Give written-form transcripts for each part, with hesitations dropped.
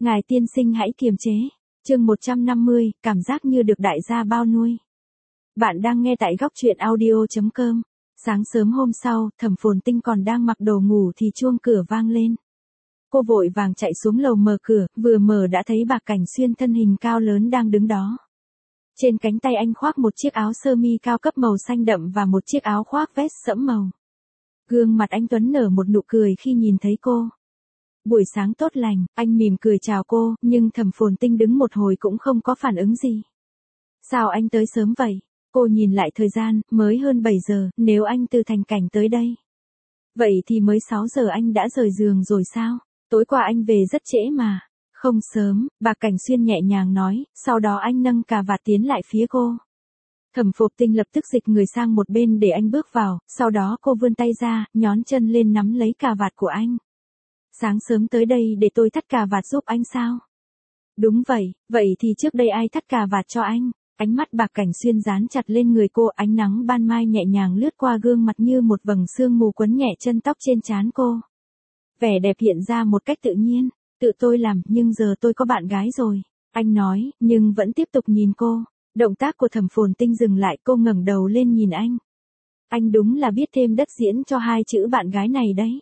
Ngài tiên sinh hãy kiềm chế. Chương 150, cảm giác như được đại gia bao nuôi. Bạn đang nghe tại góc truyện audio.com. Sáng sớm hôm sau, Thẩm Phồn Tinh còn đang mặc đồ ngủ thì chuông cửa vang lên. Cô vội vàng chạy xuống lầu mở cửa, vừa mở đã thấy Bạc Cảnh Xuyên thân hình cao lớn đang đứng đó. Trên cánh tay anh khoác một chiếc áo sơ mi cao cấp màu xanh đậm và một chiếc áo khoác vest sẫm màu. Gương mặt anh tuấn nở một nụ cười khi nhìn thấy cô. Buổi sáng tốt lành, anh mỉm cười chào cô, nhưng Thẩm Phồn Tinh đứng một hồi cũng không có phản ứng gì. Sao anh tới sớm vậy? Cô nhìn lại thời gian, mới hơn 7 giờ, nếu anh từ Thành Cảnh tới đây. Vậy thì mới 6 giờ anh đã rời giường rồi sao? Tối qua anh về rất trễ mà. Không sớm, Bạc Cảnh Xuyên nhẹ nhàng nói, sau đó anh nâng cà vạt tiến lại phía cô. Thẩm Phồn Tinh lập tức dịch người sang một bên để anh bước vào, sau đó cô vươn tay ra, nhón chân lên nắm lấy cà vạt của anh. Sáng sớm tới đây để tôi thắt cà vạt giúp anh sao? Đúng vậy, vậy thì trước đây ai thắt cà vạt cho anh? Ánh mắt Bạc Cảnh Xuyên dán chặt lên người cô, ánh nắng ban mai nhẹ nhàng lướt qua gương mặt như một vầng sương mù quấn nhẹ chân tóc trên trán cô. Vẻ đẹp hiện ra một cách tự nhiên, tự tôi làm, nhưng giờ tôi có bạn gái rồi. Anh nói, nhưng vẫn tiếp tục nhìn cô. Động tác của Thẩm Phồn Tinh dừng lại, cô ngẩng đầu lên nhìn anh. Anh đúng là biết thêm đất diễn cho hai chữ bạn gái này đấy.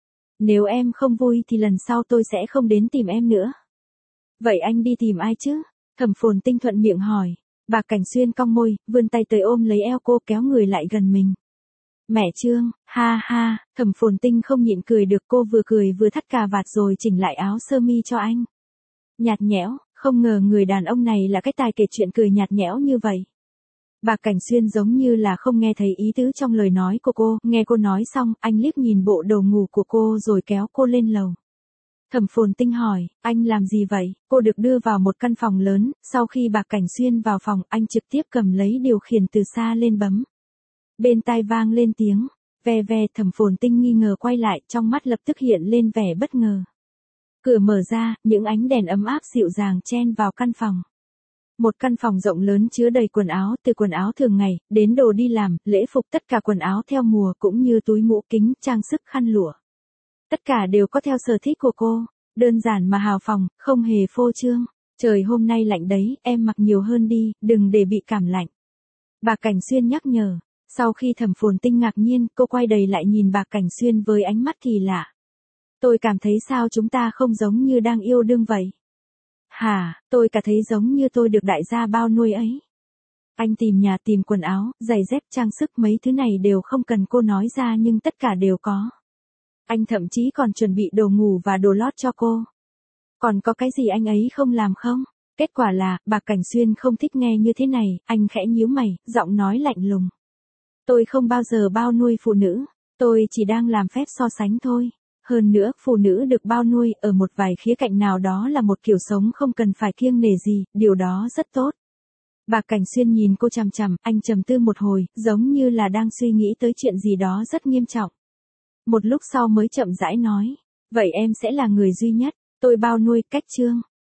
Nếu em không vui thì lần sau tôi sẽ không đến tìm em nữa. Vậy anh đi tìm ai chứ? Thẩm Phồn Tinh thuận miệng hỏi. Bạc Cảnh Xuyên cong môi, vươn tay tới ôm lấy eo cô, kéo người lại gần mình. Mẹ Trương, ha ha, Thẩm Phồn Tinh không nhịn cười được, cô vừa cười vừa thắt cà vạt rồi chỉnh lại áo sơ mi cho anh. Nhạt nhẽo, không ngờ người đàn ông này là cái tài kể chuyện cười nhạt nhẽo như vậy. Bạc Cảnh Xuyên giống như là không nghe thấy ý tứ trong lời nói của cô, nghe cô nói xong, anh liếc nhìn bộ đồ ngủ của cô rồi kéo cô lên lầu. Thẩm Phồn Tinh hỏi, anh làm gì vậy? Cô được đưa vào một căn phòng lớn, sau khi Bạc Cảnh Xuyên vào phòng, anh trực tiếp cầm lấy điều khiển từ xa lên bấm. Bên tai vang lên tiếng, ve ve, Thẩm Phồn Tinh nghi ngờ quay lại, trong mắt lập tức hiện lên vẻ bất ngờ. Cửa mở ra, những ánh đèn ấm áp dịu dàng chen vào căn phòng. Một căn phòng rộng lớn chứa đầy quần áo, từ quần áo thường ngày, đến đồ đi làm, lễ phục, tất cả quần áo theo mùa cũng như túi mũ kính, trang sức, khăn lụa. Tất cả đều có theo sở thích của cô, đơn giản mà hào phóng, không hề phô trương. Trời hôm nay lạnh đấy, em mặc nhiều hơn đi, đừng để bị cảm lạnh. Bạc Cảnh Xuyên nhắc nhở. Sau khi Thẩm Phồn Tinh ngạc nhiên, cô quay đầy lại nhìn Bạc Cảnh Xuyên với ánh mắt kỳ lạ. Tôi cảm thấy sao chúng ta không giống như đang yêu đương vậy? Hả, tôi cả thấy giống như tôi được đại gia bao nuôi ấy. Anh tìm nhà, tìm quần áo, giày dép, trang sức, mấy thứ này đều không cần cô nói ra nhưng tất cả đều có. Anh thậm chí còn chuẩn bị đồ ngủ và đồ lót cho cô. Còn có cái gì anh ấy không làm không? Kết quả là, Bạc Cảnh Xuyên không thích nghe như thế này, anh khẽ nhíu mày, giọng nói lạnh lùng. Tôi không bao giờ bao nuôi phụ nữ, tôi chỉ đang làm phép so sánh thôi. Hơn nữa, phụ nữ được bao nuôi ở một vài khía cạnh nào đó là một kiểu sống không cần phải kiêng nể gì, điều đó rất tốt. Bạc Cảnh Xuyên nhìn cô chằm chằm, anh trầm tư một hồi, giống như là đang suy nghĩ tới chuyện gì đó rất nghiêm trọng. Một lúc sau mới chậm rãi nói, vậy em sẽ là người duy nhất, tôi bao nuôi, cách Trương.